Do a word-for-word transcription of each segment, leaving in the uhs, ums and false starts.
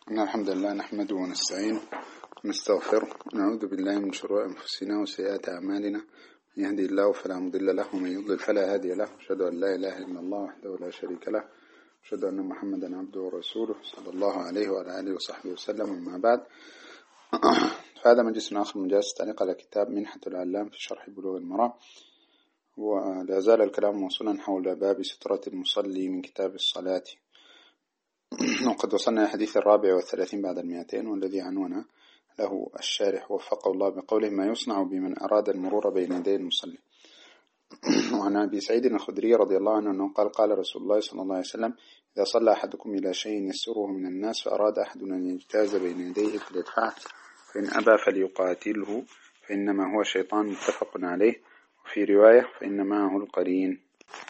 إن الحمد لله نحمده ونستعينه ونستغفره ونعوذ بالله من شرور أنفسنا وسيئات أعمالنا. من يهدي الله فلا مضل له ومن يضلل فلا هادي له. أشهد أن لا إله إلا الله وحده لا شريك له. أشهد أن محمدا عبده ورسوله صلى الله عليه وعلى آله وصحبه وسلم. أما بعد، فهذا مجلس آخر من مجالس التعليق على كتاب منحة العلام في شرح بلوغ المرام، ولا زال الكلام موصولا حول باب سترة المصلي من كتاب الصلاة. وقد وصلنا الحديث الرابع والثلاثين بعد المئتين، والذي عنونا له الشارح وفقه الله بقوله: ما يصنع بمن أراد المرور بين يدي المصلي. وعن أبي سعيد الخدري رضي الله عنه أنه قال: قال رسول الله صلى الله عليه وسلم: إذا صلى أحدكم إلى شيء يسره من الناس فأراد أحد أن يجتاز بين يديه فليدفعه، فإن أبى فليقاتله فإنما هو شيطان. متفق عليه. وفي رواية: فإن معه القرين.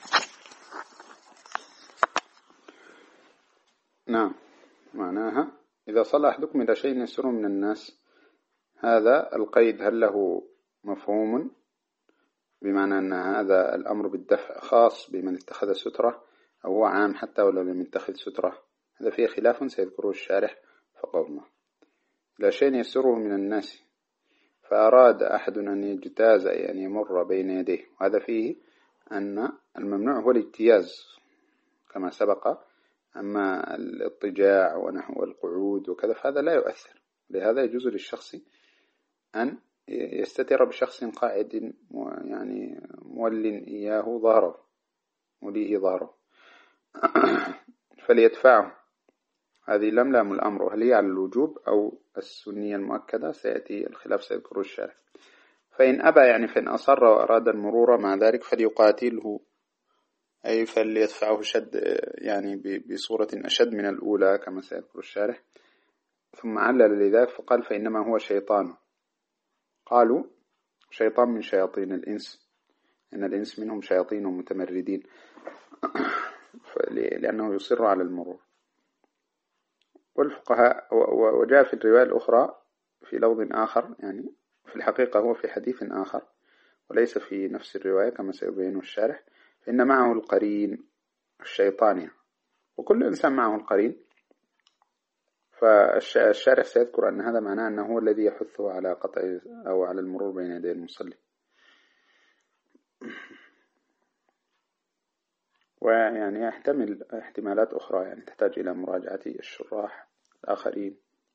نعم، معناها إذا صلى أحدكم إلى شيء يسره من الناس، هذا القيد هل له مفهوم بمعنى أن هذا الأمر بالدفع خاص بمن اتخذ سترة، أو هو عام حتى ولو لم يتخذ سترة؟ هذا فيه خلاف سيذكره الشارح فقه الله. إلى شيء يسره من الناس فأراد أحد أن يجتاز أي أن يمر بين يديه، وهذا فيه أن الممنوع هو الاجتياز كما سبق، أما الاضطجاع ونحو القعود وكذا فهذا لا يؤثر. لهذا يجوز للشخص أن يستتر بشخص قاعد يعني مول إياه ظهره مليه ظهره فليدفعه. هذه لم لام الأمر، هل هي على الوجوب أو السنية المؤكدة؟ سيأتي الخلاف سيذكره الشارح. فإن أبى يعني فإن أصر وأراد المرور مع ذلك فليقاتله، أي فليدفعه شد يعني بصورة أشد من الأولى كما سيذكر الشارح. ثم علل لذلك فقال: فإنما هو شيطان. قالوا: شيطان من شياطين الإنس، إن الإنس منهم شياطين ومتمردين، لأنه يصر على المرور. والفقهاء وجاء في الرواية الأخرى في لفظ آخر، يعني في الحقيقة هو في حديث آخر وليس في نفس الرواية كما سيبينه الشارح: فإن معه القرين الشيطاني، وكل إنسان معه القرين. فالشارح سيذكر أن هذا معناه أنه هو الذي يحثه على قطع أو على المرور بين يدي المصلي. ويعني يحتمل احتمالات أخرى يعني تحتاج إلى مراجعة الشراح الآخرين.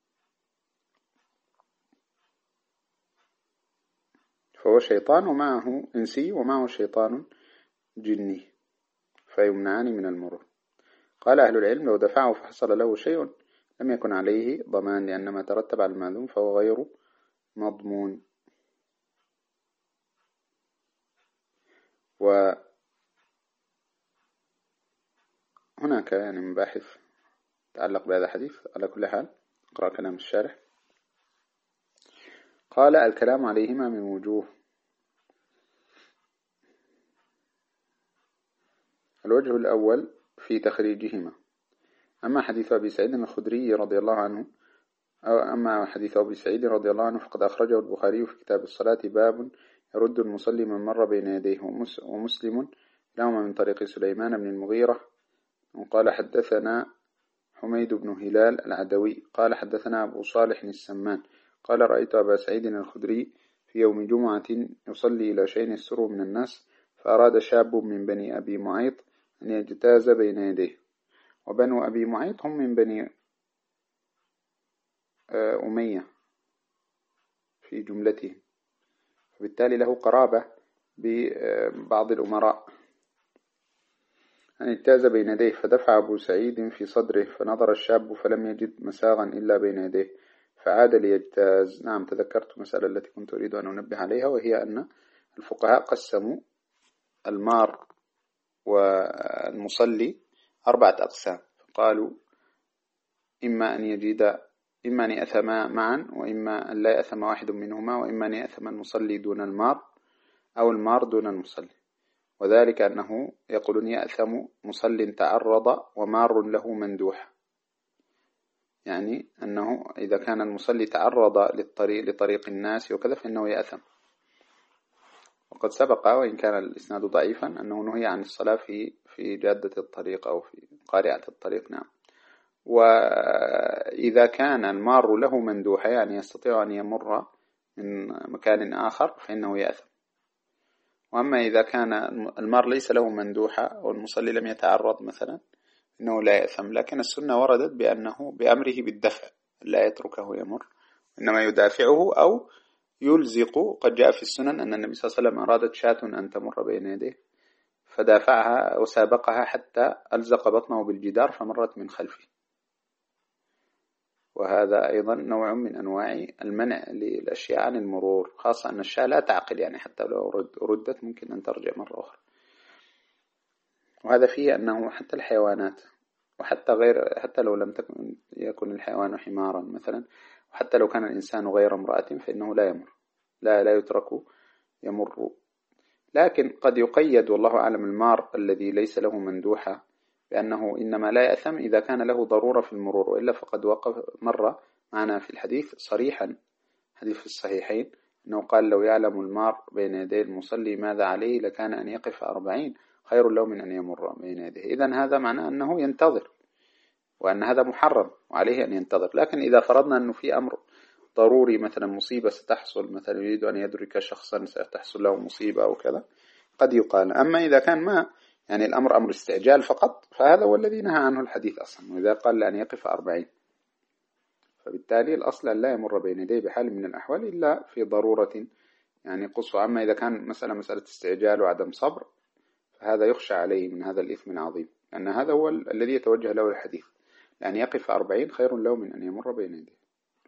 فهو شيطان ومعه إنسي ومعه شيطان جني فيمنعان من المرور. قال أهل العلم: لو دفعه فحصل له شيء لم يكن عليه ضمان، لأن ما ترتب على المعلوم فهو غير مضمون. وهناك يعني مباحث تتعلق بهذا الحديث. على كل حال اقرأ كلام الشارح. قال: الكلام عليهما من وجوه. الوجه الأول في تخريجهما. أما حديث أبي سعيد الخدري رضي الله عنه أو أما حديث أبي سعيد رضي الله عنه فقد أخرجه البخاري في كتاب الصلاة: باب يرد المصلي من مر بين يديه. ومسلم لهما من طريق سليمان بن المغيرة وقال: حدثنا حميد بن هلال العدوي قال: حدثنا أبو صالح السمان قال: رأيت أبا سعيد الخدري في يوم جمعة يصلي إلى شيء يسره من الناس، فأراد شاب من بني أبي معيط أن يجتاز بين يديه. وبنو أبي معيط هم من بني أمية في جملتهم، وبالتالي له قرابة ببعض الأمراء. أن اجتاز بين يديه، فدفع أبو سعيد في صدره، فنظر الشاب فلم يجد مساغا إلا بين يديه فعاد ليجتاز. نعم، تذكرت مسألة التي كنت أريد أن أنبه عليها، وهي أن الفقهاء قسموا المار والمصلي أربعة أقسام. قالوا: إما أن يجد إما أن يأثما معا، وإما أن لا يأثم واحد منهما، وإما أن يأثم المصلي دون المار أو المار دون المصلي. وذلك أنه يقولون: يأثم مصل تعرض ومار له مندوح، يعني أنه إذا كان المصلي تعرض للطريق لطريق الناس وكذا فإنه يأثم. وقد سبق وإن كان الإسناد ضعيفا أنه نهي عن الصلاة في في جادة الطريق أو في قارعة الطريق. نعم. وإذا كان المار له مندوحة يعني يستطيع أن يمر من مكان آخر فإنه يأثم. وأما إذا كان المار ليس له مندوحة والمصلي لم يتعرض مثلا إنه لا يأثم، لكن السنة وردت بأنه بأمره بالدفع لا يتركه يمر، إنما يدافعه أو يلزق. قد جاء في السنن أن النبي صلى الله عليه وسلم أرادت شاة أن تمر بين يديه فدافعها وسابقها حتى ألزق بطنه بالجدار فمرت من خلفه، وهذا أيضا نوع من أنواع المنع للأشياء عن المرور، خاصة أن الشاة لا تعقل، يعني حتى لو ردت ممكن أن ترجع مرة أخرى. وهذا فيه أنه حتى الحيوانات وحتى غير، حتى لو لم تكن يكن الحيوان حمارا مثلا، وحتى لو كان الإنسان غير امرأة فإنه لا يمر، لا لا يترك يمر. لكن قد يقيد والله أعلم المار الذي ليس له مندوحة بأنه إنما لا يأثم إذا كان له ضرورة في المرور، وإلا فقد وقف مرة معنا في الحديث صريحا، حديث في الصحيحين، أنه قال لو يعلم المار بين يدي المصلي ماذا عليه لكان أن يقف أربعين خير له من أن يمر بين يديه. إذن هذا معناه أنه ينتظر، وأن هذا محرم وعليه أن ينتظر. لكن إذا فرضنا أنه في أمر ضروري مثلا مصيبة ستحصل، مثلا يريد أن يدرك شخصا ستحصل له مصيبة أو كذا، قد يقال. أما إذا كان ما يعني الأمر أمر استعجال فقط فهذا هو الذي نهى عنه الحديث أصلا، وإذا قال لأن يقف أربعين، فبالتالي الأصل لا يمر بين يديه بحال من الأحوال إلا في ضرورة يعني قصوى. أما إذا كان مسألة مسألة استعجال وعدم صبر فهذا يخشى عليه من هذا الإثم العظيم، لأن هذا هو الذي يتوجه له الحديث، لأن يقف أربعين خير له من أن يمر بين يديه.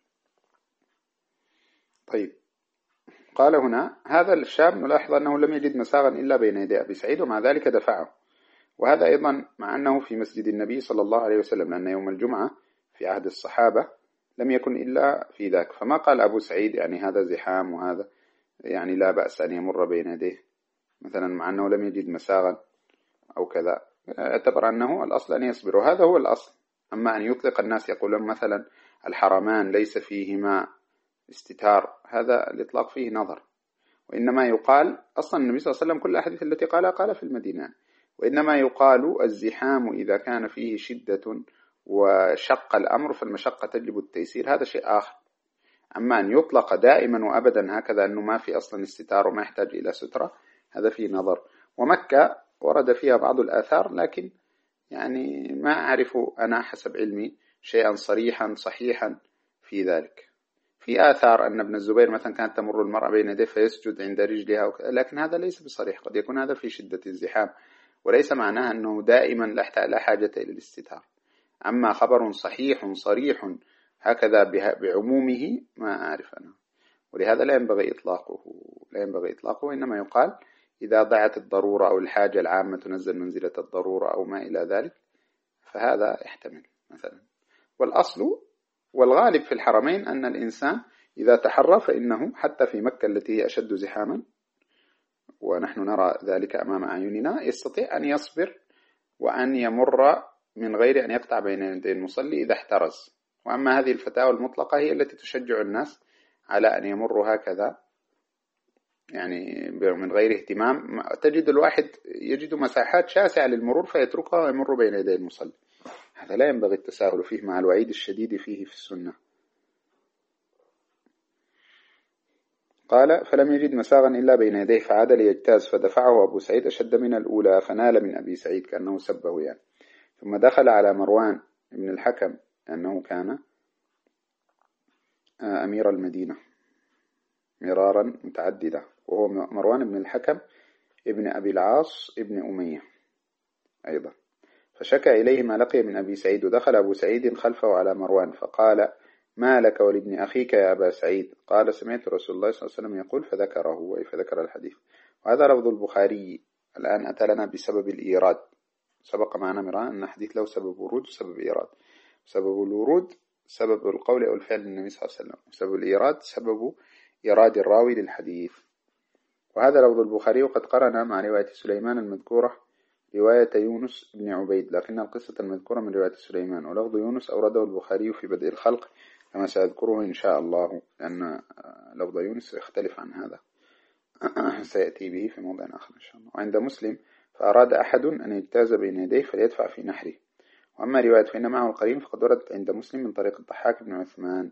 طيب، قال هنا هذا الشاب نلاحظ أنه لم يجد مساغا إلا بين يدي أبي سعيد ومع ذلك دفعه، وهذا أيضا مع أنه في مسجد النبي صلى الله عليه وسلم، لأن يوم الجمعة في عهد الصحابة لم يكن إلا في ذاك، فما قال أبو سعيد يعني هذا زحام وهذا يعني لا بأس أن يمر بين يديه مثلا، مع أنه لم يجد مساغا أو كذا، اعتبر أنه الأصل أن يصبر، وهذا هو الأصل. أما أن يطلق الناس يقولون مثلا الحرمان ليس فيهما استتار، هذا الإطلاق فيه نظر، وإنما يقال أصلا النبي صلى الله عليه وسلم كل أحاديث التي قالها قال في المدينة، وإنما يقال الزحام إذا كان فيه شدة وشق الأمر فالمشقة تجلب التيسير، هذا شيء آخر. أما أن يطلق دائما وأبدا هكذا أنه ما في أصلا استتار وما يحتاج إلى سترة، هذا فيه نظر. ومكة ورد فيها بعض الآثار، لكن يعني ما أعرف أنا حسب علمي شيئا صريحا صحيحا في ذلك. في آثار أن ابن الزبير مثلا كانت تمر المرأة بين يديه فيسجد عند رجلها، لكن هذا ليس بصريح، قد يكون هذا في شدة الزحام، وليس معناه أنه دائما لا حاجة إلى الاستتار. أما خبر صحيح صريح هكذا بعمومه ما أعرف أنا، ولهذا لا ينبغي إطلاقه، لا ينبغي إطلاقه، إنما يقال إذا ضاعت الضرورة أو الحاجة العامة تنزل منزلة الضرورة أو ما إلى ذلك، فهذا يحتمل مثلا. والأصل والغالب في الحرمين أن الإنسان إذا تحرى فإنه حتى في مكة التي هي أشد زحاما ونحن نرى ذلك أمام أعيننا يستطيع أن يصبر وأن يمر من غير أن يقطع بين يدي المصلي إذا احترز. وأما هذه الفتاوى المطلقة هي التي تشجع الناس على أن يمروا هكذا يعني من غير اهتمام. تجد الواحد يجد مساحات شاسعة للمرور فيتركها ويمر بين يدي المصلي، هذا لا ينبغي التساهل فيه مع الوعيد الشديد فيه في السنة. قال فلم يجد مساغا إلا بين يديه فعاد ليجتاز فدفعه أبو سعيد أشد من الأولى فنال من أبي سعيد كأنه سبه يعني، ثم دخل على مروان بن الحكم أنه كان أمير المدينة مرارا متعددة، وهو مروان بن الحكم ابن أبي العاص ابن أمية أيضا، فشكى إليه ما لقي من أبي سعيد، ودخل أبو سعيد خلفه على مروان فقال ما لك ولابن أخيك يا أبا سعيد؟ قال سمعت رسول الله صلى الله عليه وسلم يقول فذكره، فذكر الحديث. وهذا لفظ البخاري الآن أتى لنا بسبب الإيراد، سبق معنا مرة أن حديث له سبب ورود وسبب إيراد. سبب الورود سبب القول أو الفعل للنبي صلى الله عليه وسلم، وسبب الإيراد سبب إيراد الراوي للحديث. وهذا لفظ البخاري وقد قرن مع رواية سليمان المذكورة رواية يونس بن عبيد، لكن القصة المذكورة من رواية سليمان، ولفظ يونس أورده البخاري في بدء الخلق كما سأذكره إن شاء الله، لأن لفظ يونس يختلف عن هذا سيأتي به في موضع آخر إن شاء الله. وعند مسلم فأراد أحد أن يجتاز بين يديه فليدفع في نحره، وأما رواية فإن معه القرين فقد وردت عند مسلم من طريق الضحاك بن عثمان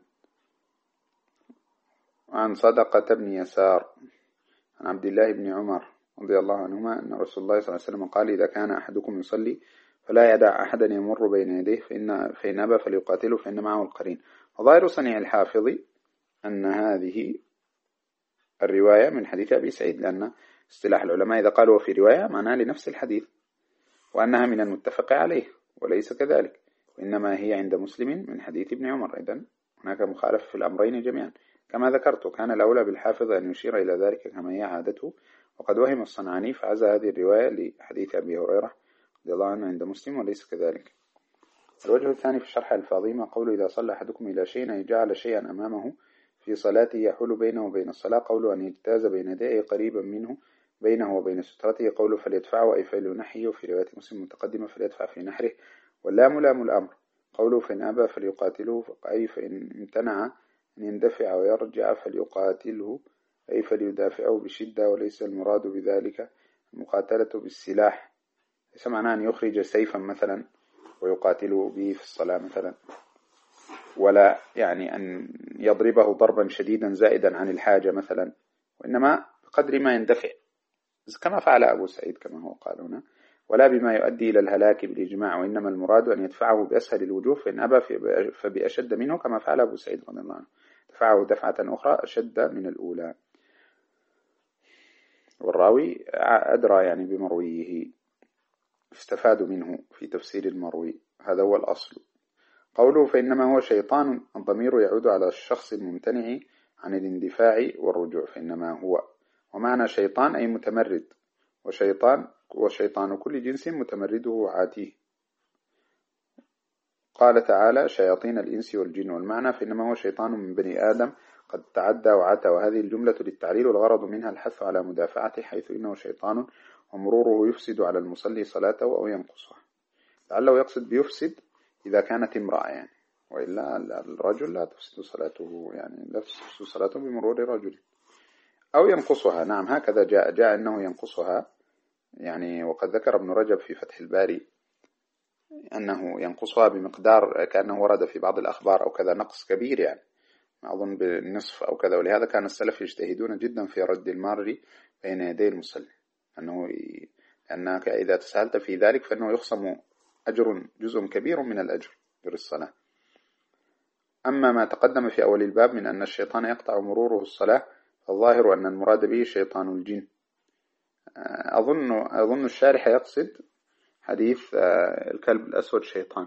عن صدقة بن يسار عن عبد الله بن عمر رضي الله عنهما أن رسول الله صلى الله عليه وسلم قال: إذا كان أحدكم يصلي فلا يدع أحدا يمر بين يديه فإن, فإن أبى فليقاتله فإن معه القرين. وظاهر صنيع الحافظ أن هذه الرواية من حديث أبي سعيد، لأن اصطلاح العلماء إذا قالوا في رواية معناها لنفس الحديث، وأنها من المتفق عليه، وليس كذلك، وإنما هي عند مسلم من حديث ابن عمر. إذن هناك مخالف في الأمرين جميعا. كما ذكرت كان الأولى بالحافظ أن يشير إلى ذلك كما هي عادته، وقد وهم الصنعاني فعزى هذه الرواية لحديث أبي هريرة رضي الله عنه عند مسلم وليس كذلك. الوجه الثاني في الشرح الفاضي ما قول: إذا صلى أحدكم إلى شيء أن يجعل شيئا أمامه في صلاته يحول بينه وبين الصلاة، قوله أن يجتاز بين يديه قريبا منه بينه وبين سترته، قوله فليدفعه أي فلينحيه، وفي رواية مسلم متقدمة فليدفع في نحره، واللام لام الأمر، قوله فإن أبى فليقاتله أي فإن امتنع أن يندفع ويرجع فليقاتله أي فليدافعه بشدة، وليس المراد بذلك المقاتلة بالسلاح، ليس معناه أن يخرج سيفا مثلا ويقاتله به في الصلاة مثلا، ولا يعني أن يضربه ضربا شديدا زائدا عن الحاجة مثلا، وإنما بقدر ما يندفع كما فعل أبو سعيد كما هو قال هنا، ولا بما يؤدي إلى الهلاك بالإجماع، وإنما المراد أن يدفعه بأسهل الوجوه، فإن أبى فبأشد منه كما فعل أبو سعيد رضي الله عنه، دفعه دفعة أخرى أشد من الأولى. والراوي أدرى يعني بمرويه، استفاد منه في تفسير المروي، هذا هو الأصل. قوله فإنما هو شيطان، الضمير يعود على الشخص الممتنع عن الاندفاع والرجوع، فإنما هو، ومعنى شيطان أي متمرد، وشيطان وشيطان كل جنس متمرده عاتيه. قال تعالى شياطين الإنس والجن، والمعنى فإنما هو شيطان من بني آدم قد تعدى وعتى، وهذه الجملة للتعليل، والغرض منها الحث على مدافعته، حيث إنه شيطان ومروره يفسد على المصلي صلاته أو ينقصها، لعله يقصد بيفسد إذا كانت امرأة يعني، وإلا الرجل لا تفسد صلاته، يعني لا تفسد صلاته بمرور رجل، أو ينقصها. نعم هكذا جاء جاء أنه ينقصها يعني، وقد ذكر ابن رجب في فتح الباري أنه ينقصها بمقدار كأنه ورد في بعض الأخبار أو كذا نقص كبير، يعني أظن بالنصف أو كذا، ولهذا كان السلف يجتهدون جدا في رد المار بين يدي المصلي، أنه ي... أنك إذا تساهلت في ذلك فإنه يخصم أجر جزء كبير من الأجر بالصلاة. أما ما تقدم في أول الباب من أن الشيطان يقطع مروره الصلاة، فالظاهر أن المراد به شيطان الجن. أظن أظن الشارح يقصد حديث الكلب الأسود شيطان،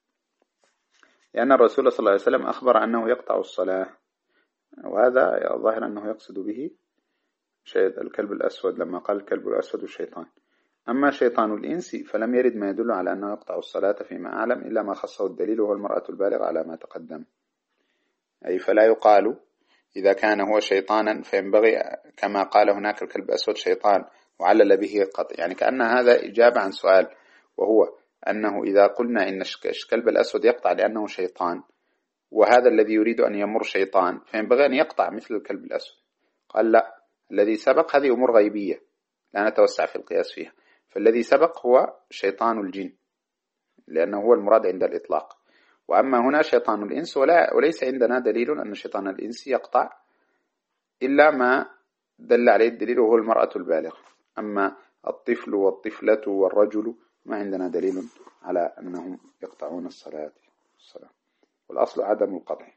لأن الرسول صلى الله عليه وسلم أخبر أنه يقطع الصلاة، وهذا ظاهر أنه يقصد به الكلب الأسود لما قال الكلب الأسود الشيطان. أما شيطان الإنس فلم يرد ما يدل على أنه يقطع الصلاة فيما أعلم، إلا ما خصه الدليل وهو المرأة البالغة على ما تقدم، أي فلا يقال إذا كان هو شيطانا فينبغي كما قال هناك الكلب الأسود شيطان وعلل به قطع، يعني كأن هذا إجابة عن سؤال، وهو أنه إذا قلنا إن الكلب الأسود يقطع لأنه شيطان، وهذا الذي يريد أن يمر شيطان، فينبغي أن يقطع مثل الكلب الأسود. قال لا، الذي سبق هذه أمور غيبية لا نتوسع في القياس فيها، فالذي سبق هو شيطان الجن لأنه هو المراد عند الإطلاق، وأما هنا شيطان الإنس ولا وليس عندنا دليل أن شيطان الإنس يقطع إلا ما دل عليه الدليل وهو المرأة البالغة. أما الطفل والطفلة والرجل ما عندنا دليل على أنهم يقطعون الصلاة الصلاة والأصل عدم القطع.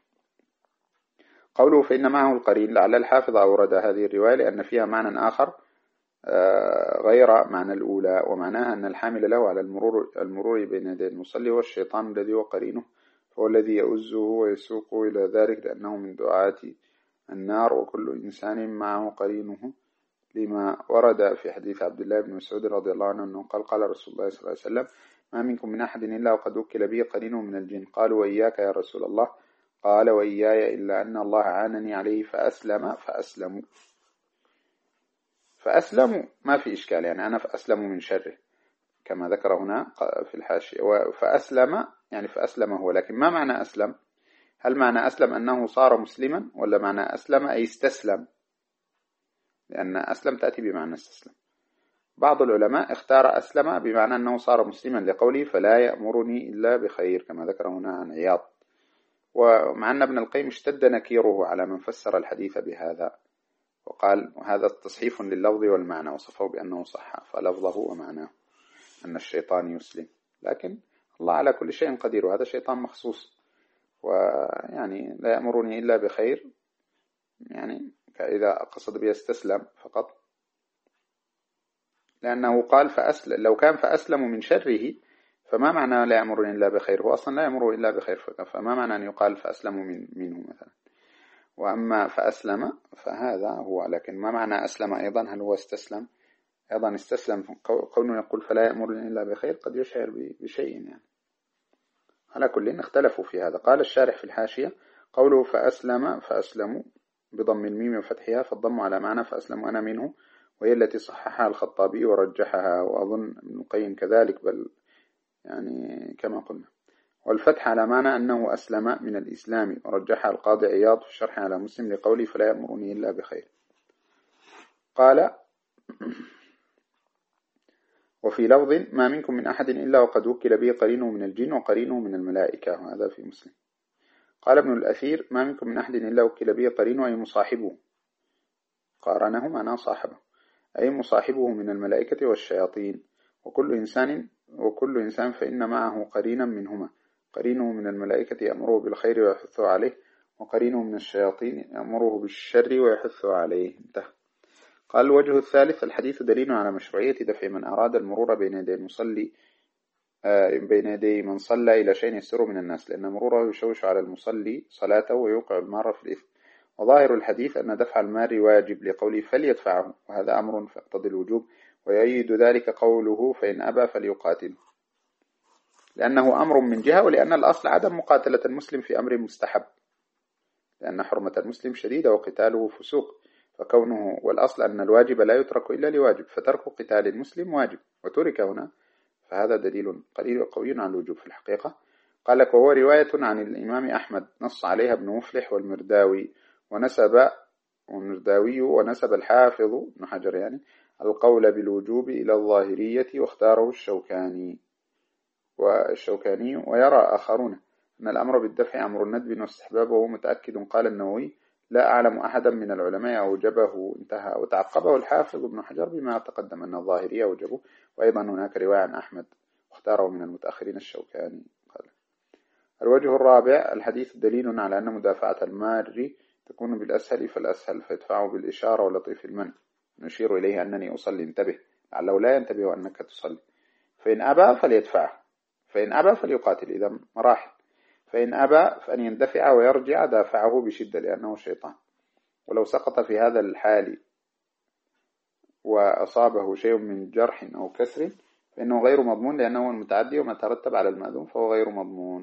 قوله فإن معه القرين، لعل الحافظ أورد هذه الرواية لأن فيها معنى آخر غير معنى الأولى، ومعناها أن الحامل له على المرور المرور بين يدي المصلي هو الشيطان الذي هو قرينه، فهو الذي يؤزه ويسوقه إلى ذلك، لأنه من دعاة النار، وكل إنسان معه قرينه، لما ورد في حديث عبد الله بن مسعود رضي الله عنه أنه قال قال رسول الله صلى الله عليه وسلم ما منكم من أحد إلا وقد وكل به قرينه من الجن، قالوا وإياك يا رسول الله، قال وإياي، إلا أن الله عانني عليه فأسلم فأسلموا فأسلموا ما في إشكال، يعني أنا فأسلموا من شره كما ذكر هنا في الحاشية، فأسلم يعني فأسلم هو، لكن ما معنى أسلم؟ هل معنى أسلم أنه صار مسلما، ولا معنى أسلم أي استسلم؟ لأن أسلم تأتي بمعنى استسلم. بعض العلماء اختار أسلم بمعنى أنه صار مسلما لقوله فلا يأمرني إلا بخير كما ذكر هنا عن عياض. ومع أن ابن القيم اشتد نكيره على من فسر الحديث بهذا وقال هذا تصحيف لللفظ والمعنى، وصفه بأنه صح فلفظه ومعناه أن الشيطان يسلم، لكن الله على كل شيء قدير وهذا شيطان مخصوص، ويعني لا يأمرني إلا بخير يعني إذا قصد بيستسلم فقط، لأنه قال فأسلم، لو كان فأسلم من شره فما معنى لا يأمرني إلا بخير، هو أصلا لا يأمر إلا بخير، فما معنى أن يقال فأسلم من منه مثلا. وأما فأسلم فهذا هو، لكن ما معنى أسلم أيضا؟ هل هو استسلم؟ أيضا استسلم قوله يقول فلا يأمرني إلا بخير قد يشعر بشيء يعني. على كل اختلفوا في هذا. قال الشارح في الحاشية قوله فأسلم فأسلموا بضم الميم وفتحها، فالضم على معنى فأسلم أنا منه، وهي التي صححها الخطابي ورجحها، وأظن ابن القيم كذلك، بل يعني كما قلنا. والفتح على معنى أنه أسلم من الإسلام، ورجحها القاضي عياض في الشرح على مسلم لقوله فلا يأمرني إلا بخير. قال وفي لفظ ما منكم من أحد إلا وقد وكل به قرينه من الجن وقرينه من الملائكة، هذا في مسلم. قال ابن الأثير ما منكم من أحد إلا وكل به قرينه أي مصاحبه، قارنه معناه صاحبه، أي مصاحبه من الملائكة والشياطين، وكل إنسان وكل إنسان فإن معه قرينا منهما، قرينه من الملائكة يأمره بالخير ويحثه عليه، وقرينه من الشياطين يأمره بالشر ويحثه عليه. انتهى. قال الوجه الثالث الحديث دليل على مشروعية دفع من أراد المرور بين يدي المصلي بين يدي من صلى إلى شيء يستر من الناس، لأن مروره يشوش على المصلي صلاته ويوقع المار في الإثم. وظاهر الحديث أن دفع المار واجب لقوله فليدفعه، وهذا أمر فاقتضي الوجوب، ويؤيد ذلك قوله فإن أبى فليقاتله، لأنه أمر من جهة، ولأن الأصل عدم مقاتلة المسلم في أمر مستحب، لأن حرمة المسلم شديدة وقتاله فسوق، فكونه والأصل أن الواجب لا يترك إلا لواجب، فترك قتال المسلم واجب وترك هنا، فهذا دليل قليل وقوي على الوجوب في الحقيقة. قال لك وهو رواية عن الإمام أحمد نص عليها ابن مفلح والمرداوي ونسب والمرداوي ونسب الحافظ ابن حجر يعني القول بالوجوب إلى الظاهرية، واختاره الشوكاني والشوكاني ويرى آخرون أن الأمر بالدفع أمر الندب واستحبابه وهو متأكد. قال النووي لا أعلم أحدا من العلماء أوجبه، انتهى. وتعقبه الحافظ ابن حجر بما تقدم أن الظاهرية أوجبه، وأيضا هناك رواية عن أحمد واختاره من المتأخرين الشوكاني. قال الوجه الرابع الحديث دليل على أن مدافعة المار تكون بالأسهل فالأسهل، فيدفعه بالإشارة ولطيف المنع، نشير إليه أنني أصلي انتبه، لعله لا ينتبه أنك تصلي. فإن أبى فليدفعه، فإن أبى فليقاتل، إذا مراحل. فإن أبى فأن يندفع ويرجع دافعه بشدة لأنه شيطان. ولو سقط في هذا الحال وأصابه شيء من جرح أو كسر فإنه غير مضمون، لأنه المتعدي وما ترتب على المأذون فهو غير مضمون.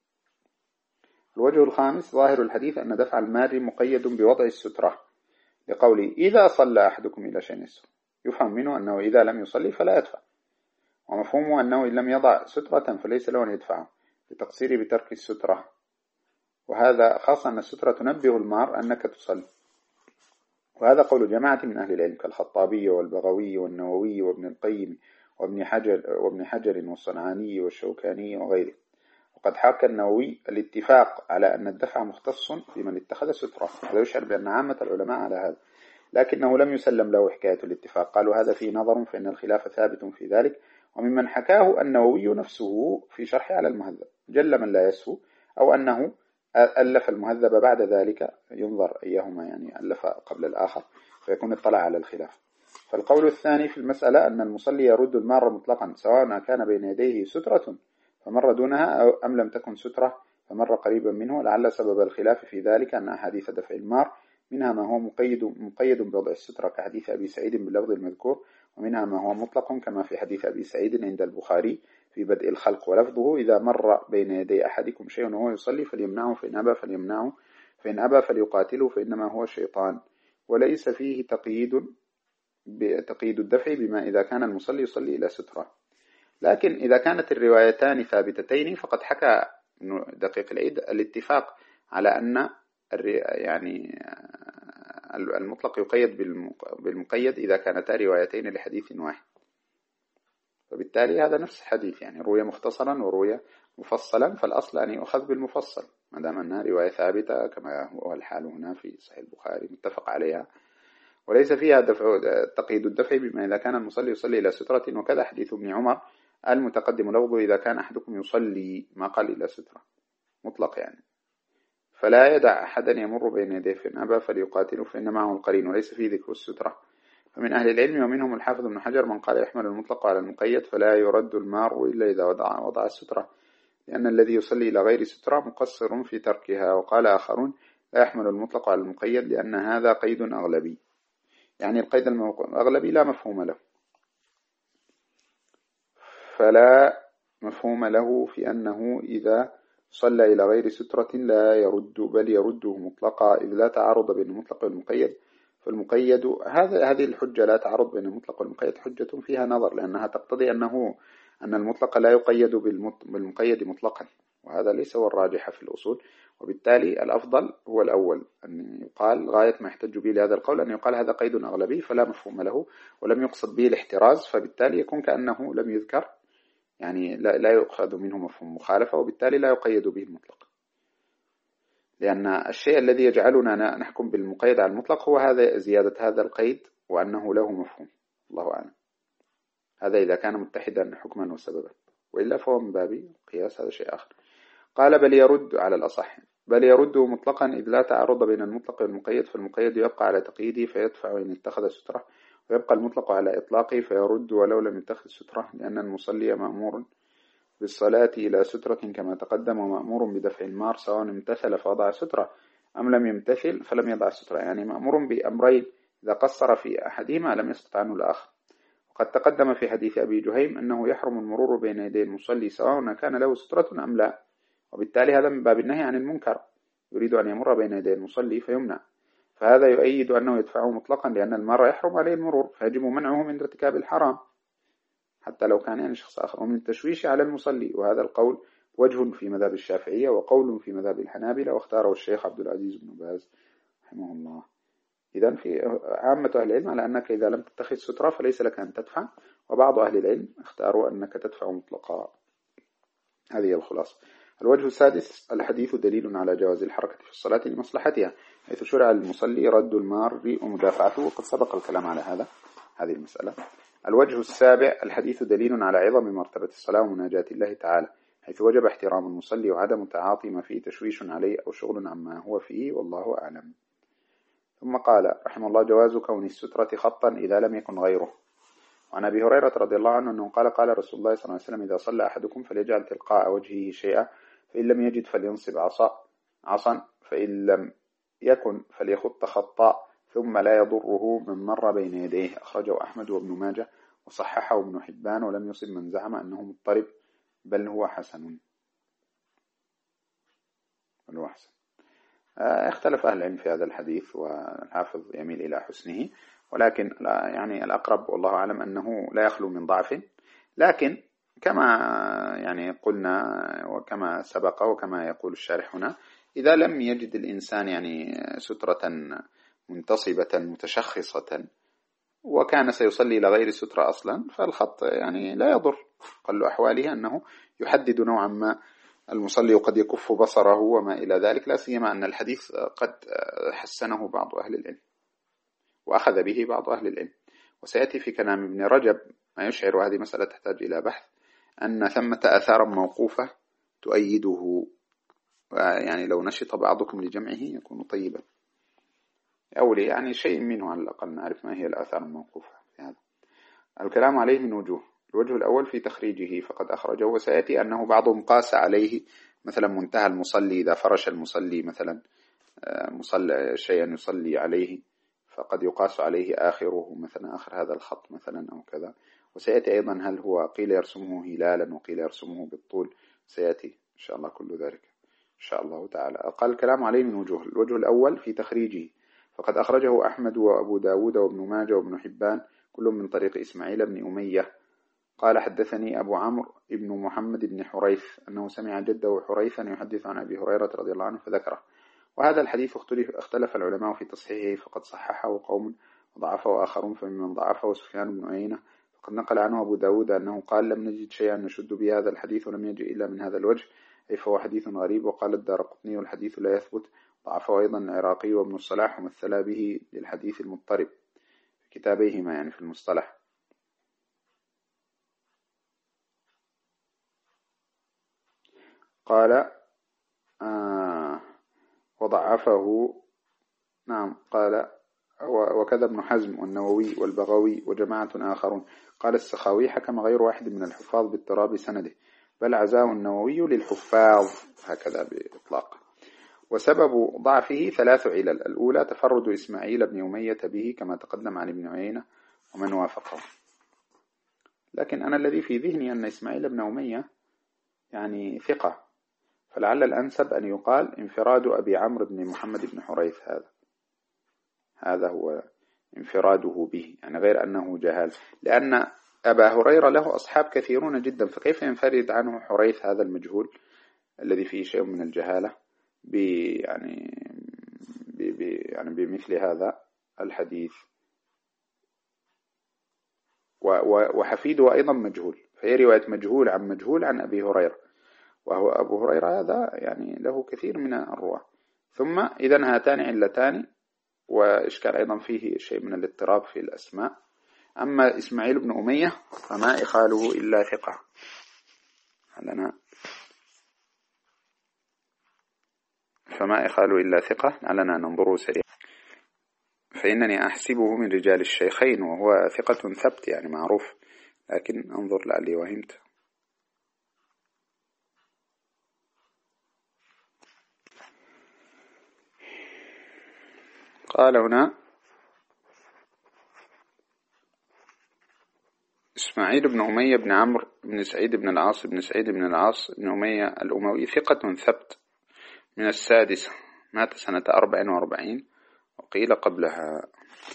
الوجه الخامس ظاهر الحديث أن دفع المار مقيد بوضع السترة، لقوله إذا صلى أحدكم إلى شيء يسر، يفهم منه أنه إذا لم يصلي فلا يدفع، ومفهومه أنه إن لم يضع سترة فليس له أن يدفعه لتقصير بترك السترة، وهذا خاصة أن السترة تنبه المار أنك تصلي. وهذا قول جماعة من أهل العلم كالخطابي والبغوي والنووي وابن القيم وابن حجر, وابن حجر والصنعاني والشوكاني وغيره. وقد حكى النووي الاتفاق على أن الدفع مختص بمن اتخذ سترة، هذا يشعر بأن عامة العلماء على هذا، لكنه لم يسلم له حكاية الاتفاق، قالوا هذا فيه نظر فإن الخلاف ثابت في ذلك. وممن حكاه النووي نفسه في شرح على المهذب جل من لا يسهو، أو أنه ألف المهذب بعد ذلك، ينظر أيهما يعني ألف قبل الآخر فيكون اطلع على الخلاف. فالقول الثاني في المسألة أن المصلي يرد المار مطلقا سواء كان بين يديه سترة فمر دونها أو أم لم تكن سترة فمر قريبا منه، لعل سبب الخلاف في ذلك أن أحاديث دفع المار منها ما هو مقيد, مقيد بوضع السترة كحديث أبي سعيد باللفظ المذكور، ومنها ما هو مطلق كما في حديث أبي سعيد عند البخاري في بدء الخلق ولفظه إذا مر بين يدي أحدكم شيء وهو يصلي فليمنعه، فإن أبى فليمنعه، فإن أبى فليقاتله فإنما هو شيطان. وليس فيه تقييد بتقييد الدفع بما إذا كان المصلي يصلي إلى سترة. لكن إذا كانت الروايتان ثابتتين فقد حكى دقيق العيد الاتفاق على أن يعني المطلق يقيد بالمقيد إذا كانتا روايتين لحديث واحد. فبالتالي هذا نفس الحديث، يعني روي مختصرا وروي مفصلا، فالأصل أن يؤخذ بالمفصل ما دام أنها رواية ثابتة كما هو الحال هنا في صحيح البخاري متفق عليها، وليس فيها دفع تقييد الدفع بما إذا كان المصلي يصلي إلى سترة، وكذا حديث ابن عمر المتقدم لفظه إذا كان أحدكم يصلي ما قال إلى سترة مطلق يعني، فلا يدع أحدا يمر بين يديه فإن أبى فليقاتله فإن معه القرين، وليس فيه ذكر السترة. فمن أهل العلم ومنهم الحافظ ابن حجر من قال يحمل المطلق على المقيد، فلا يرد المار إلا إذا وضع, وضع السترة، لأن الذي يصلي إلى غير سترة مقصر في تركها. وقال آخرون لا يحمل المطلق على المقيد لأن هذا قيد أغلبي، يعني القيد الأغلبي لا مفهوم له، فلا مفهوم له في أنه إذا صلى إلى غير سترة لا يرد، بل يرده مطلقا إذ لا تعارض بين المطلق والمقيد. فالمقيد هذا هذه الحجة لا تعارض بين المطلق والمقيد حجة فيها نظر، لأنها تقتضي أنه أن المطلق لا يقيد بالمقيد مطلقا، وهذا ليس هو الراجح في الأصول، وبالتالي الأفضل هو الأول أن يقال غاية ما يحتج به لهذا القول أن يقال هذا قيد أغلبي فلا مفهوم له ولم يقصد به الاحتراز، فبالتالي يكون كأنه لم يذكر، يعني لا, لا يؤخذ منه مفهوم مخالفة، وبالتالي لا يقيد به المطلق، لأن الشيء الذي يجعلنا نحكم بالمقيد على المطلق هو هذا زيادة هذا القيد وأنه له مفهوم، الله أعلم. هذا إذا كان متحدا حكما وسببا، وإلا فهو من باب قياس، هذا شيء آخر. قال بل يرد على الأصح، بل يرده مطلقا إذ لا تعارض بين المطلق والمقيد، فالمقيد يبقى على تقييده فيدفع إن اتخذ سترة، ويبقى المطلق على إطلاقه فيرد ولو لم يتخذ سترة، لأن المصلي مأمور بالصلاة إلى سترة كما تقدم، ومأمور بدفع المار سواء امتثل فوضع سترة أم لم يمتثل فلم يضع سترة، يعني مأمور بأمرين إذا قصر في أحدهما لم يستطع عنه الآخر. وقد تقدم في حديث أبي جهيم أنه يحرم المرور بين يدي المصلي سواء كان له سترة أم لا، وبالتالي هذا من باب النهي عن المنكر، يريد أن يمر بين يدي المصلي فيمنع، فهذا يؤيد أنه يدفعه مطلقا، لأن المرء يحرم عليه المرور فيجب منعه من ارتكاب الحرام حتى لو كان يعني شخص آخر، ومن التشويش على المصلي، وهذا القول وجه في مذهب الشافعية وقول في مذهب الحنابلة، واختاره الشيخ عبد العزيز بن باز رحمه الله. إذن في عامة أهل العلم على أنك إذا لم تتخذ سترة فليس لك أن تدفع، وبعض أهل العلم اختاروا أنك تدفع مطلقا. هذه الخلاصة. الوجه السادس الحديث دليل على جواز الحركة في الصلاة لمصلحتها، حيث شرع المصلي رد المار ومدافعته، وقد سبق الكلام على هذا هذه المسألة. الوجه السابع الحديث دليل على عظم مرتبة الصلاة ومناجاة الله تعالى، حيث وجب احترام المصلي وعدم تعاطي ما فيه تشويش عليه أو شغل عما هو فيه، والله أعلم. ثم قال رحمه الله جواز كون السترة خطا إذا لم يكن غيره. وعن أبي هريرة رضي الله عنه أنه قال قال رسول الله صلى الله عليه وسلم إذا صلى أحدكم فليجعل تلقاء وجهه شيئا، فإن لم يجد فلينصب عصا عصا فإن لم يكن فليخط خطا، ثم لا يضره من مر بين يديه. أخرجه أحمد وابن ماجه وصححه ابن حبان، ولم يصب من زعم أنه مضطرب بل هو حسن. بل هو حسن. اختلف أهل العلم في هذا الحديث، والحافظ يميل إلى حسنه، ولكن يعني الأقرب والله أعلم أنه لا يخلو من ضعف، لكن كما يعني قلنا وكما سبق وكما يقول الشارح هنا، إذا لم يجد الإنسان يعني سترة منتصبة متشخصة وكان سيصلي إلى غير سترة أصلا، فالخط يعني لا يضر، قل أحواله أنه يحدد نوعا ما المصلي وقد يكف بصره وما إلى ذلك، لا سيما أن الحديث قد حسنه بعض أهل العلم وأخذ به بعض أهل العلم. وسيأتي في كلام ابن رجب ما يشعر، وهذه مسألة تحتاج إلى بحث، أن ثمة آثارا موقوفة تؤيده، يعني لو نشط بعضكم لجمعه يكون طيبا، أو لي يعني شيء منه على الأقل نعرف ما هي الآثار الموقوفة في هذا. الكلام عليه من وجوه. الوجه الأول في تخريجه فقد أخرجه، وسيأتي أنه بعضهم قاس عليه مثلا منتهى المصلي، إذا فرش المصلي مثلا مصلي شيئا يصلي عليه فقد يقاس عليه آخره، مثلا آخر هذا الخط مثلا أو كذا. وسيأتي أيضا هل هو قيل يرسمه هلالا وقيل يرسمه بالطول، سيأتي إن شاء الله كل ذلك إن شاء الله تعالى. قال الكلام عليه من وجوه. الوجه الأول في تخريجه فقد أخرجه أحمد وأبو داود وابن ماجه وابن حبان كل من طريق إسماعيل بن أمية قال حدثني أبو عمرو ابن محمد بن حريث أنه سمع جده حريثا يحدث عن أبي هريرة رضي الله عنه فذكره. وهذا الحديث اختلف العلماء في تصحيحه، فقد صححه قوم وضعفه آخرون، فممن ضعفه سفيان بن عيينة قد نقل عنه أبو داود أنه قال لم نجد شيئا نشد بهذا الحديث ولم يجئ إلا من هذا الوجه، أي فهو حديث غريب. وقال الدارقطني الحديث لا يثبت، ضعفه أيضا العراقي وابن الصلاح ومثلا به للحديث المضطرب في كتابيهما يعني في المصطلح. قال آه وضعفه، نعم قال وكذا ابن حزم والنووي والبغوي وجماعة آخرون. قال السخاوي حكم غير واحد من الحفاظ باضطراب سنده، بل عزاه النووي للحفاظ هكذا بإطلاق. وسبب ضعفه ثلاث علل: الأولى تفرد إسماعيل بن أمية به كما تقدم عن ابن عيينة ومن وافقه. لكن أنا الذي في ذهني أن إسماعيل بن أمية يعني ثقة، فلعل الأنسب أن يقال انفراد أبي عمرو بن محمد بن حريث، هذا هذا هو انفراده به، يعني غير أنه جهال، لأن أبا هريرة له أصحاب كثيرون جدا، فكيف ينفرد عنه حريث هذا المجهول الذي فيه شيء من الجهالة ب يعني ب يعني بمثل هذا الحديث؟ وحفيده أيضا مجهول، فهي رواية مجهول عن مجهول عن أبي هريرة، وهو أبو هريرة هذا يعني له كثير من الرواة. ثم إذن هاتان علتان، وإشكال أيضا فيه شيء من الاضطراب في الأسماء. أما إسماعيل بن أمية فما إخاله إلا ثقة لنا، فما إخاله إلا ثقة لعلنا ننظر سريعا، فإنني أحسبه من رجال الشيخين وهو ثقة ثبت يعني معروف، لكن انظر لعلي وهمت. قال هنا إسماعيل بن أمية بن عمرو بن سعيد بن العاص بن سعيد بن العاص بن أمية الأموي ثقة ثبت من السادسة، مات سنة أربع وأربعين وقيل قبلها.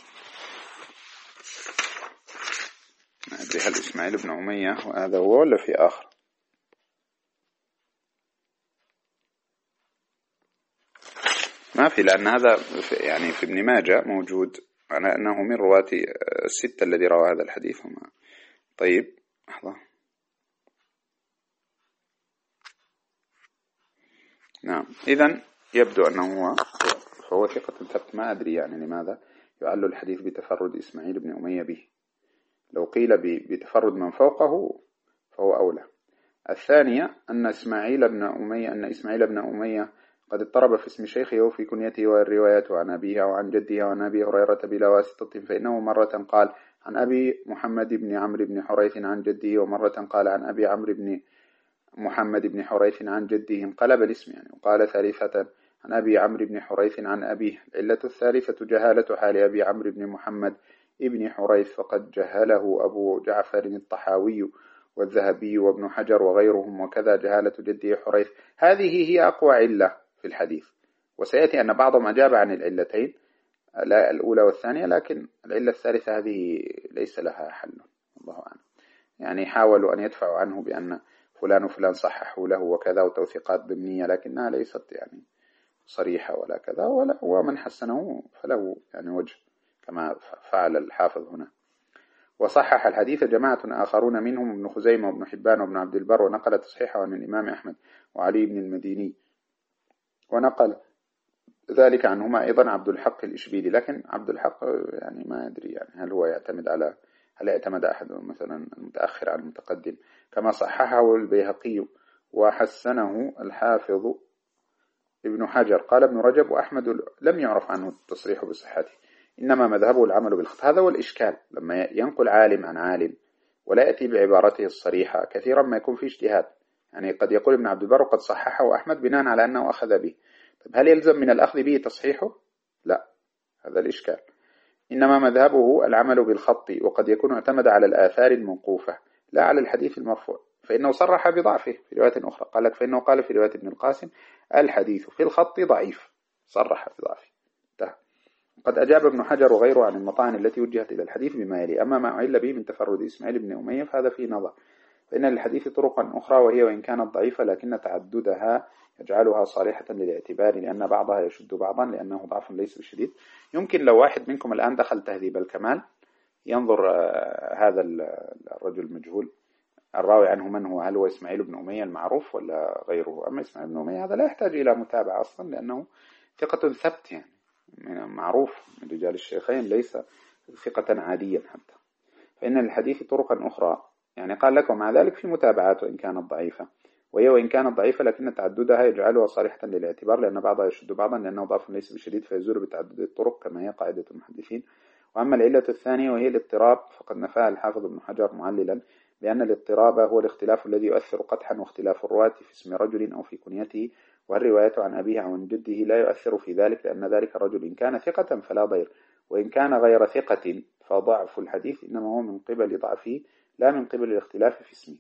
ما أدري هل إسماعيل بن أمية وهذا هو ولا في آخر؟ ما في، لأن هذا في يعني في ابن ماجه موجود على أنه من رواة الستة الذي روى هذا الحديث هما. طيب لحظة، نعم إذن يبدو أنه هو فهو ثقة ثبت. ما أدري يعني لماذا يعل الحديث بتفرد إسماعيل بن أمية به، لو قيل بتفرد من فوقه فهو أولى. الثانية أن إسماعيل بن أمية أن إسماعيل بن أمية قد اضطرب في اسم شيخه وفي كنيته والرواية عن أبيه وعن جده وعن أبي هريرة بلا واسطة، فإنه مرة قال عن أبي محمد بن عمرو بن حريث عن جده، ومرة قال عن أبي عمرو بن محمد بن حريث عن جده، انقلب الاسم يعني. وقال ثالثة عن أبي عمرو بن حريث عن أبيه. العلة الثالثة جهالة حال أبي عمرو بن محمد ابن حريث، فقد جهله أبو جعفر الطحاوي والذهبي وابن حجر وغيرهم، وكذا جهالة جده حريث. هذه هي أقوى علة في الحديث، وسيأتي أن بعضهم أجاب عن العلتين الأولى والثانية، لكن العلة الثالثة هذه ليس لها حل، الله أعلم. يعني حاولوا أن يدفعوا عنه بأن فلان وفلان صححوا له وكذا وتوثيقات ضمنية، لكنها ليست يعني صريحة ولا كذا، ولا ومن حسنه فله يعني وجه كما فعل الحافظ هنا. وصحح الحديث جماعة آخرون منهم ابن خزيمة وابن حبان وابن عبد البر، ونقل تصحيحه عن الإمام أحمد وعلي بن المديني، ونقل ذلك عنهما أيضا عبد الحق الإشبيلي. لكن عبد الحق يعني ما أدري يعني هل هو يعتمد على هل يعتمد أحد مثلا المتأخر على المتقدم، كما صححه البيهقي وحسنه الحافظ ابن حجر. قال ابن رجب وأحمد لم يعرف عنه التصريح بصحته، إنما مذهبه العمل بالخط. هذا هو الإشكال لما ينقل عالم عن عالم ولا يأتي بعبارته الصريحة، كثيرا ما يكون فيه اجتهاد. يعني قد يقول ابن عبد البر قد صححه أحمد بناء على أنه أخذ به، طيب هل يلزم من الأخذ به تصحيحه؟ لا، هذا الإشكال. إنما مذهبه العمل بالخط، وقد يكون اعتمد على الآثار الموقوفة لا على الحديث المرفوع، فإنه صرح بضعفه في رواية أخرى. قال لك فإنه قال في رواية ابن القاسم الحديث في الخط ضعيف، صرح بضعفه. قد أجاب ابن حجر وغيره عن المطاعن التي وجهت إلى الحديث بما يلي: أما ما أعل به من تفرد إسماعيل بن أمية فهذا فيه نظر، فإن للحديث طرقا أخرى وهي وإن كانت ضعيفة لكن تعددها يجعلها صالحة للاعتبار، لأن بعضها يشد بعضا لأنه ضعف ليس بشديد. يمكن لو واحد منكم الآن دخل تهذيب الكمال ينظر هذا الرجل المجهول الراوي عنه من هو، هل هو إسماعيل بن أمية المعروف ولا غيره؟ أما إسماعيل بن أمية هذا لا يحتاج إلى متابعة أصلا، لأنه ثقة ثبت يعني معروف من رجال الشيخين، ليس ثقة عاديا حتى. فإن الحديث طرقا أخرى يعني قال لك ومع ذلك في متابعات وإن كانت ضعيفة، وهي وإن كانت ضعيفة لكن تعددها يجعلها صالحة للاعتبار، لأن بعضها يشد بعضا لأنه ضعف ليس بشديد فيزول بتعدد الطرق كما هي قاعدة المحدثين. وأما العلة الثانية وهي الاضطراب فقد نفاها الحافظ ابن حجر معللا بأن الاضطراب هو الاختلاف الذي يؤثر قدحا واختلاف الرواة في اسم رجل أو في كنيته، والرواية عن أبيه أو عن جده لا يؤثر في ذلك، لأن ذلك الرجل إن كان ثقة فلا ضير، وإن كان غير ثقة فضعف الحديث إنما هو من قبل ضعفه لا من قبل الاختلاف في اسمه.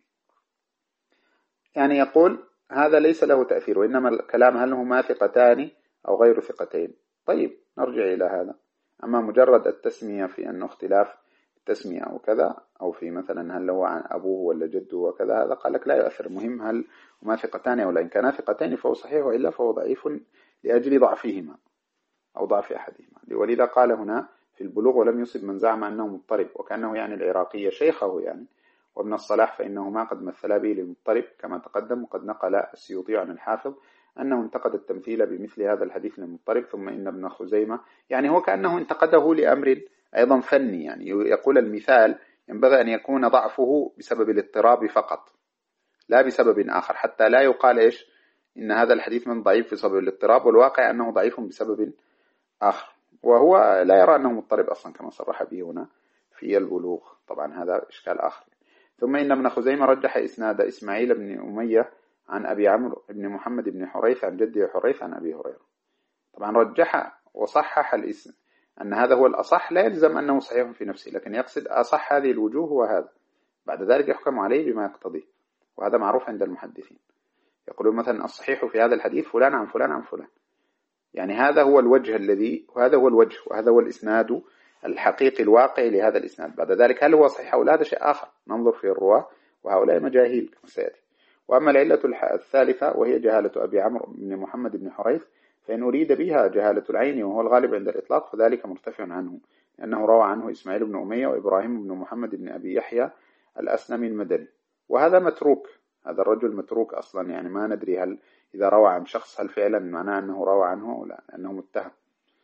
يعني يقول هذا ليس له تأثير، وإنما الكلام هل هما ثقتان أو غير ثقتين. طيب نرجع إلى هذا. أما مجرد التسمية في أنه اختلاف التسمية أو كذا، أو في مثلا هل هو عن أبوه ولا جده وكذا، هذا قال لك لا يؤثر، المهم هل هما ثقتان أو لا. إن كان ثقتان فهو صحيح، وإلا فهو ضعيف لأجل ضعفهما أو ضعف أحدهما. ولذا قال هنا في البلوغ ولم يصب من زعم أنه مضطرب، وكأنه يعني العراقي شيخه يعني. وابن الصلاح فإنهما قد مثلا به للمضطرب كما تقدم، وقد نقل السيوطي عن الحافظ أنه انتقد التمثيل بمثل هذا الحديث للمضطرب. ثم إن ابن خزيمة يعني هو كأنه انتقده لأمر أيضا فني، يعني يقول المثال ينبغي أن يكون ضعفه بسبب الاضطراب فقط لا بسبب آخر، حتى لا يقال إيش إن هذا الحديث من ضعيف بسبب الاضطراب، والواقع أنه ضعيف بسبب آخر، وهو لا يرى أنه مضطرب أصلا كما صرح به هنا في البلوغ. طبعا هذا إشكال آخر. ثم إن ابن خزيمة رجح إسناد إسماعيل بن أمية عن أبي عمرو بن محمد بن حريث عن جده حريث عن أبي هريرة. طبعا رجح وصحح الاسم أن هذا هو الأصح، لا يلزم أنه صحيح في نفسه، لكن يقصد أصح هذه الوجوه هو هذا، بعد ذلك يحكم عليه بما يقتضيه، وهذا معروف عند المحدثين. يقولون مثلا الصحيح في هذا الحديث فلان عن فلان عن فلان، يعني هذا هو الوجه الذي، وهذا هو الوجه، وهذا هو الإسناد الحقيقي الواقعي لهذا الإسناد. بعد ذلك هل هو صحيح أو لا هذا شيء آخر، ننظر في الرواة وهؤلاء مجاهيل كما سيأتي. وأما العلة الثالثة وهي جهالة أبي عمرو بن محمد بن حريث، فإن أريد بها جهالة العين وهو الغالب عند الإطلاق فذلك مرتفع عنه، لأنه روى عنه إسماعيل بن أمية وإبراهيم بن محمد بن أبي يحيى الأسنمي المدني، وهذا متروك، هذا الرجل متروك أصلا، يعني ما ندري هل إذا روى عن شخص هل فعلا معناه أنه روى عنه أو لا، أنه متهم،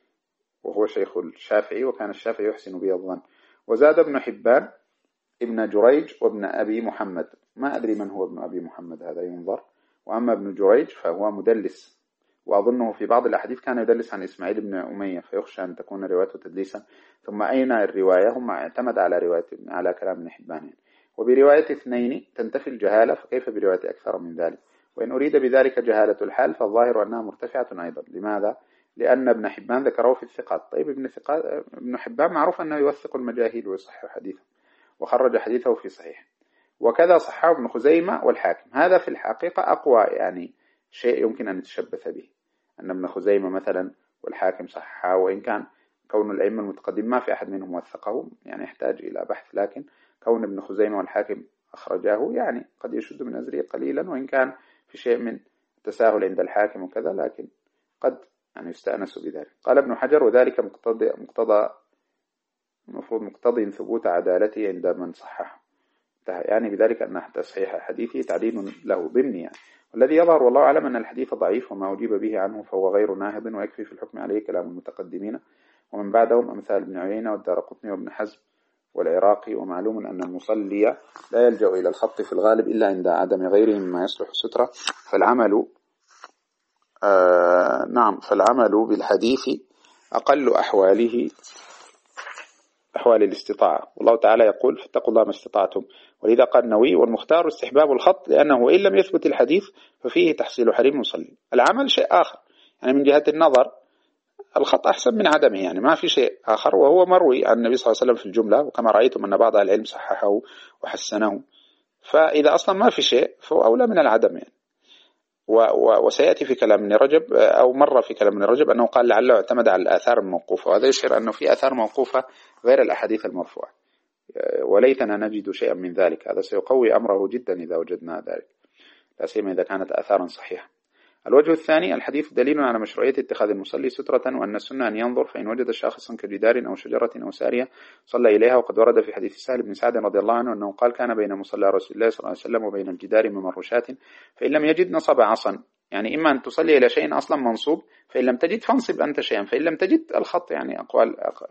وهو شيخ الشافعي وكان الشافعي يحسن به الظن. وزاد ابن حبان ابن جريج وابن أبي محمد، ما أدري من هو ابن أبي محمد هذا ينظر. وأما ابن جريج فهو مدلس، وأظنه في بعض الأحاديث كان يدلس عن إسماعيل بن أمية، فيخشى أن تكون روايته تدليسا. ثم أين الرواية؟ هم اعتمد على رواية على كلام ابن حبان يعني. وبرواية اثنين تنتفي الجهالة، فكيف برواية أكثر من ذلك؟ وإن أريد بذلك جهالة الحال فالظاهر أنها مرتفعة أيضا. لماذا؟ لأن ابن حبان ذكره في الثقات. طيب ابن, ابن حبان معروف أنه يوثق المجاهيل ويصحح حديثه، وخرج حديثه في صحيح، وكذا صححه ابن خزيمة والحاكم. هذا في الحقيقة أقوى يعني شيء يمكن أن نتشبث به، أن ابن خزيمة مثلا والحاكم صححه، وإن كان كون الأئمة المتقدم ما في أحد منهم وثقه يعني يحتاج إلى بحث، لكن كون ابن خزيمة والحاكم أخرجاه يعني قد يشد من أزره قليلا، وإن كان في شيء من التساهل عند الحاكم وكذا، لكن قد يعني يستأنس بذلك. قال ابن حجر وذلك مقتضى مقتضى المفروض مقتضي ثبوت عدالته عند من صححه، يعني بذلك أن تصحيح حديثه تعديل له ضمني يعني. والذي يظهر والله أعلم أن الحديث ضعيف، وما أجيب به عنه فهو غير ناهض، ويكفي في الحكم عليه كلام المتقدمين ومن بعدهم أمثال ابن عيينة والدارقطني وابن حزم والعراقي. ومعلوم أن المصلي لا يلجأ إلى الخط في الغالب إلا عند عدم غيره مما يصلح سترة، فالعمل آه نعم فالعمل بالحديث أقل أحواله أحوال الاستطاعة، والله تعالى يقول فاتقوا الله ما استطعتم. ولذا قال النووي والمختار استحباب الخط، لأنه إن لم يثبت الحديث ففيه تحصيل حريم المصلي. العمل شيء آخر، يعني من جهة النظر الخط أحسن من عدمه، يعني ما في شيء آخر، وهو مروي عن النبي صلى الله عليه وسلم في الجملة، وكما رأيتم أن بعض العلم صححه وحسنه، فإذا أصلا ما في شيء فهو أولى من العدم يعني. وسيأتي في كلام ابن رجب أو مرة في كلام ابن رجب أنه قال لعله اعتمد على الآثار الموقوفة، وهذا يشير أنه في آثار موقوفة غير الأحاديث المرفوعة، وليتنا نجد شيئا من ذلك. هذا سيقوي أمره جدا إذا وجدنا ذلك، لا سيما إذا كانت آثارا صحيحة. الوجه الثاني الحديث دليل على مشروعية اتخاذ المصلي سترة، وأن السنة أن ينظر فإن وجد شاخصا كجدار أو شجرة أو سارية صلى إليها. وقد ورد في حديث سهل بن سعد رضي الله عنه أنه قال كان بين مصلى رسول الله صلى الله عليه وسلم وبين الجدار ممرشات، فإن لم يجد نصب عصا، يعني إما أن تصلي إلى شيء أصلا منصوب، فإن لم تجد فانصب أنت شيئا، فإن لم تجد الخط، يعني أقوال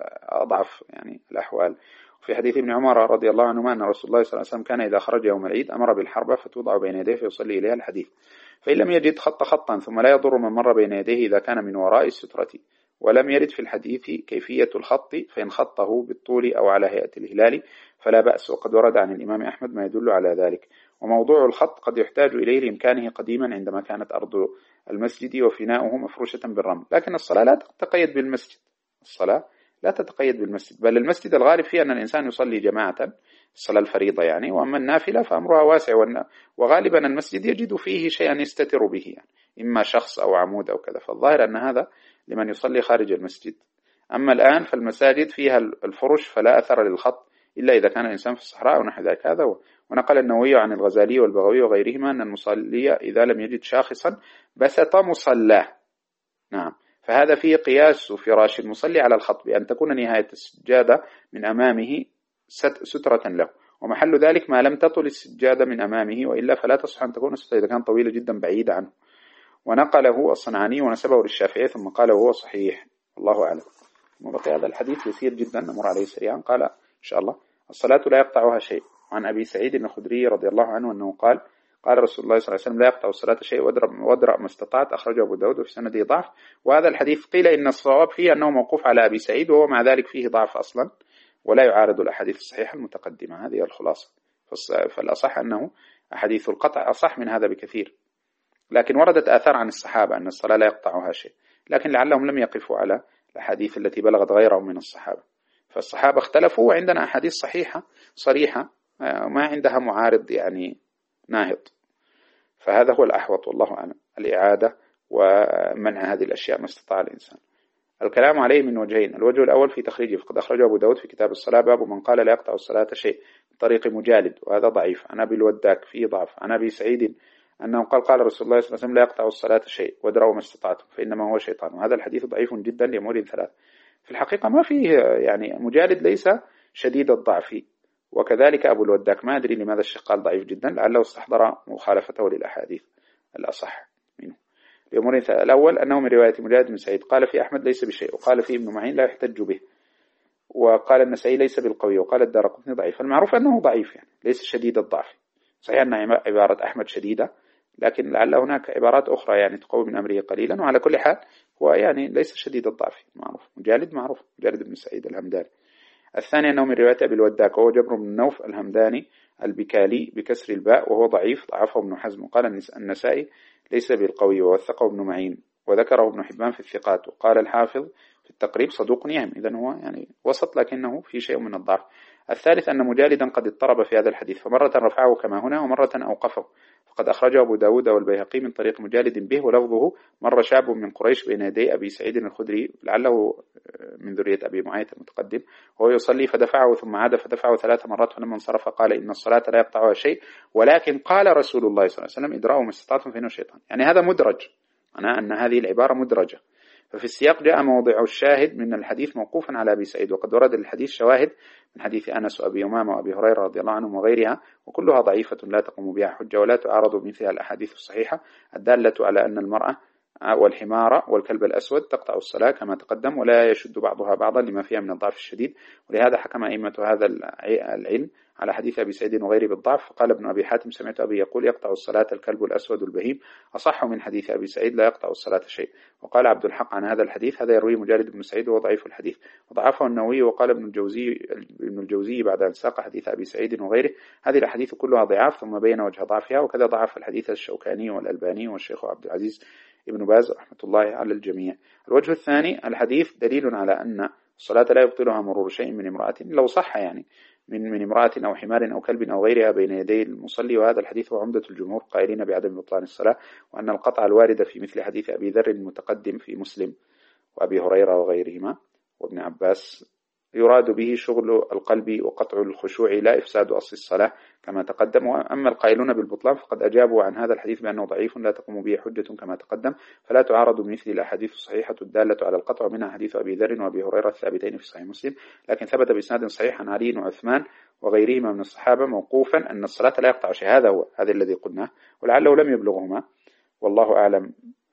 أضعف يعني الأحوال. في حديث ابن عمر رضي الله عنهما أن رسول الله صلى الله عليه وسلم كان إذا خرج يوم العيد أمر بالحربة فتوضع بين يديه فيصلي إليها الحديث. فإن لم يجد خط خطا، ثم لا يضر من مر بين يديه إذا كان من وراء السترة. ولم يرد في الحديث كيفية الخط، فإن خطه بالطول أو على هيئة الهلال فلا بأس، وقد ورد عن الإمام أحمد ما يدل على ذلك. وموضوع الخط قد يحتاج إليه لإمكانه قديما عندما كانت أرض المسجد وفناؤه مفروشة بالرمل، لكن الصلاة لا تتقيد بالمسجد، الصلاة لا تتقيد بالمسجد، بل المسجد الغالب فيه أن الإنسان يصلي جماعة الصلاة الفريضة يعني، وأما النافلة فأمرها واسع، وغالبا المسجد يجد فيه شيئا يستتر به، يعني إما شخص أو عمود أو كذا، فالظاهر أن هذا لمن يصلي خارج المسجد. أما الآن فالمساجد فيها الفرش فلا أثر للخط إلا إذا كان الإنسان في الصحراء أو نحو ذلك. هذا هو. ونقل النووي عن الغزالي والبغوي وغيرهما أن المصلي إذا لم يجد شاخصا بسط مصلاه. نعم، فهذا فيه قياس فراش المصلي على الخط، بأن تكون نهاية السجادة من أمامه سترة له، ومحل ذلك ما لم تطل السجادة من أمامه، وإلا فلا تصح أن تكون سترة إذا كانت طويلة جدا بعيدة عنه. ونقله الصنعاني ونسبه للشافعي ثم قال وهو صحيح، الله أعلم. وبقي هذا الحديث يسير جدا نمر عليه سريعا. قال إن شاء الله الصلاة لا يقطعها شيء. عن أبي سعيد الخدري رضي الله عنه أنه قال قال رسول الله صلى الله عليه وسلم لا يقطع الصلاة شيء وادرأ ما استطعت، أخرجه أبو داود وفي سنده ضعف. وهذا الحديث قيل إن الصواب فيه أنه موقوف على أبي سعيد، وهو مع ذلك فيه ضعف أصلا ولا يعارض الأحاديث الصحيحة المتقدمة. هذه الخلاصة. فالأصح أنه أحاديث القطع أصح من هذا بكثير، لكن وردت آثار عن الصحابة أن الصلاة لا يقطعها شيء، لكن لعلهم لم يقفوا على الأحاديث التي بلغت غيرهم من الصحابة. فالصحابة اختلفوا، وعندنا أحاديث صحيحة صريحة ما عندها معارض يعني ناهض. فهذا هو الأحوط والله أعلم، الإعادة ومنع هذه الأشياء ما استطاع الإنسان. الكلام عليه من وجهين. الوجه الأول في تخريجه، فقد أخرجه أبو داود في كتاب الصلاة باب من قال لا يقطع الصلاة شيء بطريق مجالد، وهذا ضعيف. عن أبي الوداك فيه ضعف. عن أبي سعيد أنه قال قال رسول الله صلى الله عليه وسلم لا يقطع الصلاة شيء وادرأوا ما استطعتم فإنما هو شيطان. وهذا الحديث ضعيف جدا لأمور ثلاث. في الحقيقة ما فيه يعني مجالد ليس شديد الضعف، وكذلك أبو الوداك ما أدري لماذا الشيخ قال ضعيف جدا، لعله استحضر مخالفته للأحاديث الأصح منه. لأمور ثلاث. الأول أنه من رواية مجاهد بن سعيد قال في أحمد ليس بشيء، وقال في ابن معين لا يحتج به، وقال النسائي ليس بالقوي، وقال الدارقطني ضعيف. المعروف أنه ضعيف يعني ليس شديد الضعف. صحيح أن عبارة أحمد شديدة، لكن لعل هناك عبارات أخرى يعني تقوي من أمره قليلا. وعلى كل حال هو يعني ليس شديد الضعف، معروف. مجالد معروف، مجالد بن سعيد الهمداني. الثاني أنه من رواية أبي الوداك وهو جبر بن نوف الهمداني البكالي بكسر الباء، وهو ضعيف ضعفه ابن حزم. وقال النسائي ليس بالقوي، ووثقه ابن معين، وذكره ابن حبان في الثقات. وقال الحافظ في التقريب صدوق يهم، إذن هو يعني وسط لكنه في شيء من الضعف. الثالث أن مجالدا قد اضطرب في هذا الحديث، فمرة رفعه كما هنا ومرة أوقفه، فقد أخرجه أبو داود والبيهقي من طريق مجالد به، ولفظه مر شاب من قريش بين يدي أبي سعيد الخدري لعله من ذرية أبي معيط المتقدم، وهو يصلي فدفعه ثم عاد فدفعه ثلاث مرات، فلما انصرف قال إن الصلاة لا يقطعها شيء، ولكن قال رسول الله صلى الله عليه وسلم ادرأوا ما استطعتم فإنه شيطان. يعني هذا مدرج، أنا أن هذه العبارة مدرجة. ففي السياق جاء موضع الشاهد من الحديث موقوفا على أبي سعيد، وقد ورد الحديث شواهد من حديث أنس وأبي أمامة وأبي هريرة رضي الله عنهم وغيرها، وكلها ضعيفة لا تقوم بها حجة ولا تعارض بمثلها الأحاديث الصحيحة الدالة على أن المرأة والحمار والكلب الأسود تقطع الصلاة كما تقدم، ولا يشد بعضها بعضا لما فيها من الضعف الشديد. ولهذا حكم أئمة هذا العلم على حديث أبي سعيد وغيره بالضعف. فقال ابن أبي حاتم سمعت أبي يقول يقطع الصلاة الكلب الأسود البهيم، أصح من حديث أبي سعيد لا يقطع الصلاة شيء. وقال عبد الحق عن هذا الحديث هذا يرويه مجالد بن سعيد وهو ضعيف الحديث، وضعفه النووي. وقال ابن الجوزي ابن الجوزي بعد أن ساق حديث أبي سعيد وغيره هذه الأحاديث كلها ضعاف، ثم بين وجه ضعفها، وكذا ضعف الحديث الشوكاني والألباني والشيخ عبد العزيز ابن باز رحمة الله على الجميع. الوجه الثاني الحديث دليل على أن الصلاة لا يبطلها مرور شيء من امرأة لو صح يعني من من امرأة أو حمار أو كلب أو غيرها بين يدي المصلي. وهذا الحديث هو عمدة الجمهور قائلين بعدم بطلان الصلاة، وأن القطع الواردة في مثل حديث أبي ذر المتقدم في مسلم وأبي هريرة وغيرهما وابن عباس يراد به شغل القلب وقطع الخشوع لا إفساد أصل الصلاة كما تقدم. وأما القائلون بالبطلان فقد أجابوا عن هذا الحديث بأنه ضعيف لا تقوم به حجة كما تقدم، فلا تعارض بمثل الأحاديث الصحيحة الدالة على القطع، ومنها حديث أبي ذر وأبي هريرة الثابتين في صحيح مسلم، لكن ثبت بإسناد صحيح عن علي وعثمان وغيرهما من الصحابة موقوفا أن الصلاة لا يقطع شيء. هذا هو هذا الذي قلناه، ولعله لم يبلغهما، والله أعلم.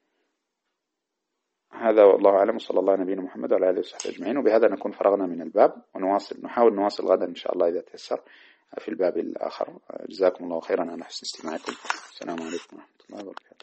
هذا والله أعلم، وصلى الله على نبينا محمد وعلى آله وصحبه أجمعين. وبهذا نكون فرغنا من الباب، ونواصل نحاول نواصل غدا إن شاء الله إذا تيسر في الباب الآخر. جزاكم الله خيرا على حسن استماعكم. السلام عليكم ورحمة الله وبركاته.